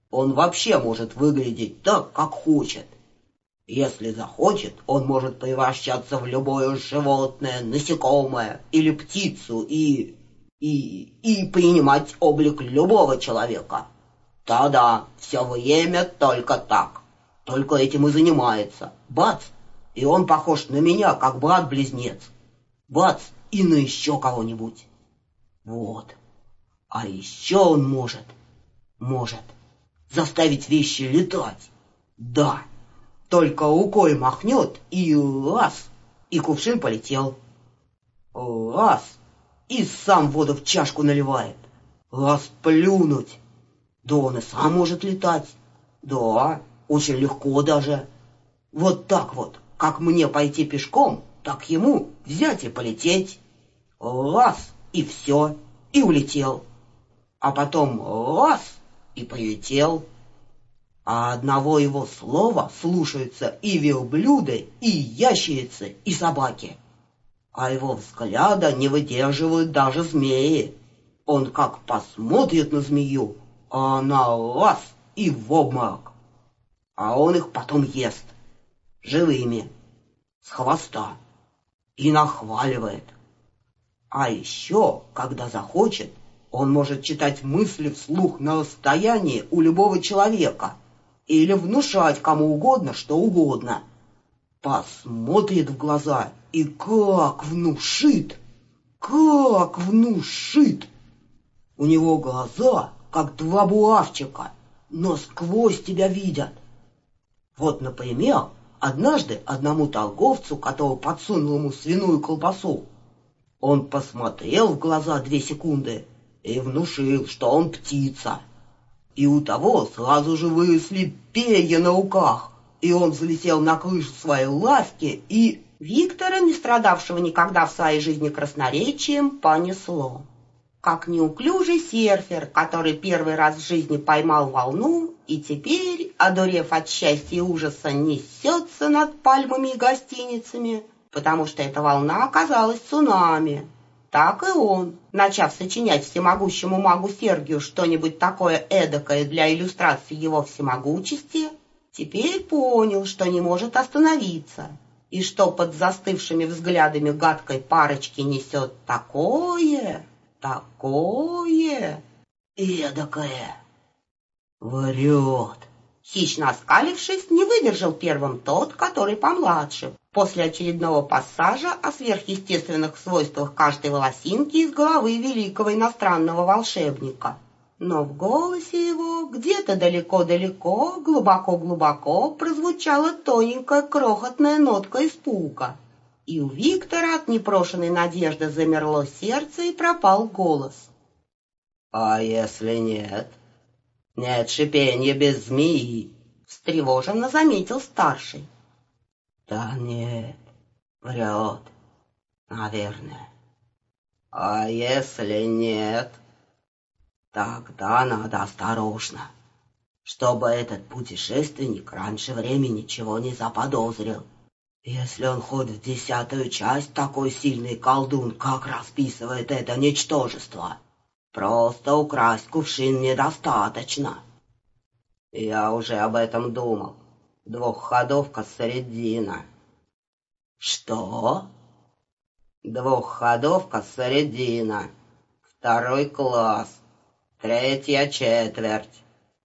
Он вообще может выглядеть так, как хочет. Если захочет, он может превращаться в любое животное, насекомое или птицу и принимать облик любого человека. Да-да, все время только так. Только этим и занимается. Бац! И он похож на меня, как брат-близнец. Бац! И на еще кого-нибудь. Вот. А еще он может заставить вещи летать. Да. Только рукой махнет, и раз, и кувшин полетел. Раз, и сам воду в чашку наливает. Раз плюнуть. Да он и сам может летать. Да, очень легко даже. Вот так вот, как мне пойти пешком, так ему взять и полететь. Раз, и все, и улетел. А потом раз, и полетел. А одного его слова слушаются и верблюды, и ящерицы, и собаки. А его взгляда не выдерживают даже змеи. Он как посмотрит на змею, а она раз и в обморок. А он их потом ест, живыми, с хвоста, и нахваливает. А еще, когда захочет, он может читать мысли вслух на расстоянии у любого человека или внушать кому угодно что угодно. Посмотрит в глаза и как внушит! Как внушит! У него глаза, как два булавчика, но сквозь тебя видят. Вот, например, однажды одному торговцу, который подсунул ему свиную колбасу, он посмотрел в глаза 2 секунды и внушил, что он птица. И у того сразу же выросли перья на руках, и он залетел на крышу своей лавки, и Виктора, не страдавшего никогда в своей жизни красноречием, понесло. Как неуклюжий серфер, который первый раз в жизни поймал волну, и теперь, одурев от счастья и ужаса, несется над пальмами и гостиницами, потому что эта волна оказалась цунами. Так и он, начав сочинять всемогущему магу Сергию что-нибудь такое эдакое для иллюстрации его всемогучести, теперь понял, что не может остановиться, и что под застывшими взглядами гадкой парочки несет такое эдакое. Врет. Хищно оскалившись, не выдержал первым тот, который помладше, после очередного пассажа о сверхъестественных свойствах каждой волосинки из головы великого иностранного волшебника. Но в голосе его где-то далеко-далеко, глубоко-глубоко прозвучала тоненькая крохотная нотка испуга. И у Виктора от непрошенной надежды замерло сердце и пропал голос. «А если нет? Нет шипенья без змеи», — встревоженно заметил старший. «Да нет, врет, наверное. А если нет, тогда надо осторожно, чтобы этот путешественник раньше времени ничего не заподозрил. Если он хоть в 10-ю часть такой сильный колдун, как расписывает это ничтожество, просто украсть кувшин недостаточно. Я уже об этом думал. 2-ходовка Средина». «Что?» «2-ходовка Средина. 2-й класс. 3-я четверть».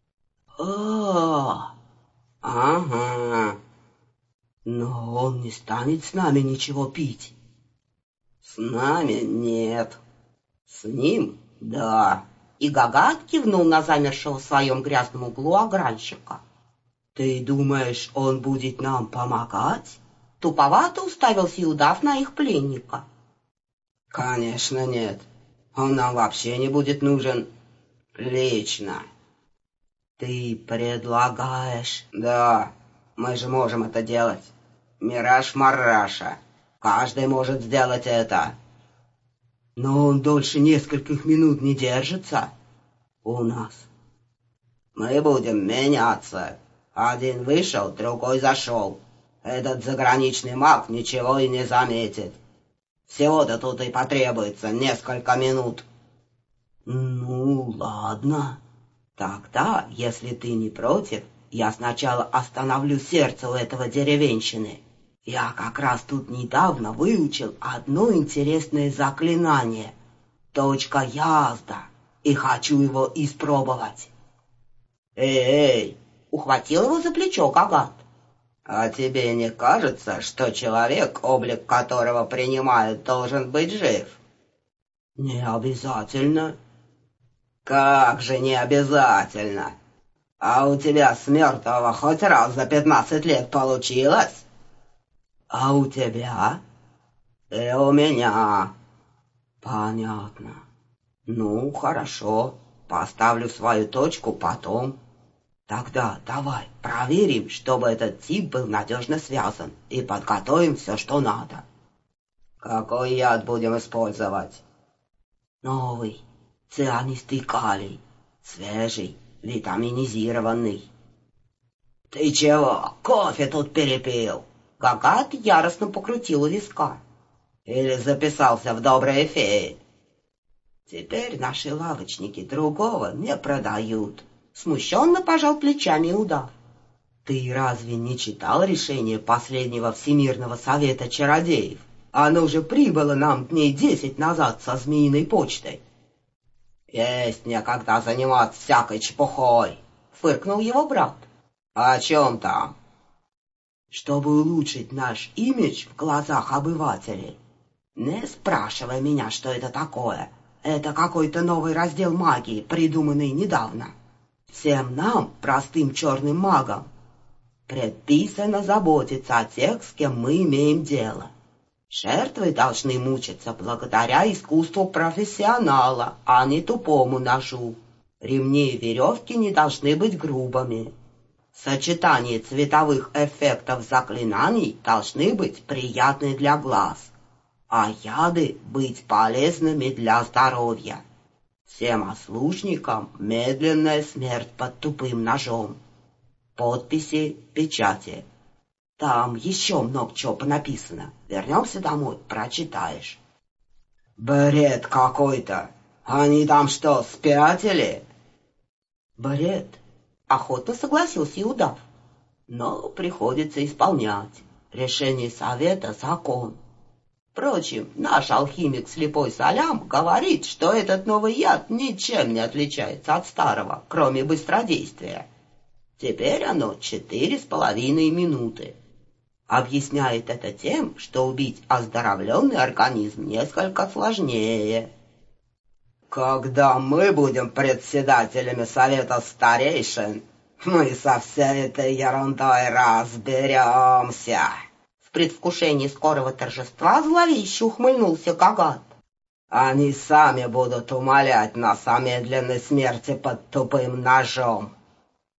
Ага. Но он не станет с нами ничего пить. С нами нет. С ним да. И Гагат кивнул на замершего в своем грязном углу огранщика. Ты думаешь, он будет нам помогать? Туповато уставился удав на их пленника. Конечно нет. Он нам вообще не будет нужен лично. Ты предлагаешь? Да. Мы же можем это делать. Мираж-мараша. Каждый может сделать это. Но он дольше нескольких минут не держится у нас. Мы будем меняться. Один вышел, другой зашел. Этот заграничный маг ничего и не заметит. Всего-то тут и потребуется несколько минут. Ну, ладно. Тогда, если ты не против, я сначала остановлю сердце у этого деревенщины. Я как раз тут недавно выучил одно интересное заклинание. Точка язда. И хочу его испробовать. Эй, ухватил его за плечо Гагат. А тебе не кажется, что человек, облик которого принимают, должен быть жив? Не обязательно. Как же не обязательно? А у тебя с мертвого хоть раз за 15 лет получилось? А у тебя? И у меня. Понятно. Ну, хорошо. Поставлю свою точку потом. Тогда давай проверим, чтобы этот тип был надежно связан, и подготовим все, что надо. Какой яд будем использовать? Новый. Цианистый калий. Свежий, витаминизированный. Ты чего, кофе тут перепил? Гагат яростно покрутил у виска. Или записался в добрые феи? Теперь наши лавочники другого не продают. Смущенно пожал плечами удав. Ты разве не читал решение последнего Всемирного совета чародеев? Оно же прибыло нам дней 10 назад со змеиной почтой. Есть мне когда заниматься всякой чепухой, фыркнул его брат. О чем там? Чтобы улучшить наш имидж в глазах обывателей. Не спрашивай меня, что это такое. Это какой-то новый раздел магии, придуманный недавно. Всем нам, простым черным магам, предписано заботиться о тех, с кем мы имеем дело. Жертвы должны мучиться благодаря искусству профессионала, а не тупому ножу. Ремни и веревки не должны быть грубыми. Сочетание цветовых эффектов заклинаний должны быть приятны для глаз, а яды быть полезными для здоровья. Всем ослушникам медленная смерть под тупым ножом. Подписи, печати. Там еще много чего понаписано. Вернемся домой, прочитаешь. Бред какой-то. Они там что, спятили? Бред. Охотно согласился и удав. Но приходится исполнять. Решение совета — закон. Впрочем, наш алхимик Слепой Салям говорит, что этот новый яд ничем не отличается от старого, кроме быстродействия. Теперь оно 4,5 минуты. Объясняет это тем, что убить оздоровленный организм несколько сложнее. Когда мы будем председателями совета старейшин, мы со всей этой ерундой разберемся. В предвкушении скорого торжества зловеще ухмыльнулся Гагат. Они сами будут умолять нас о медленной смерти под тупым ножом.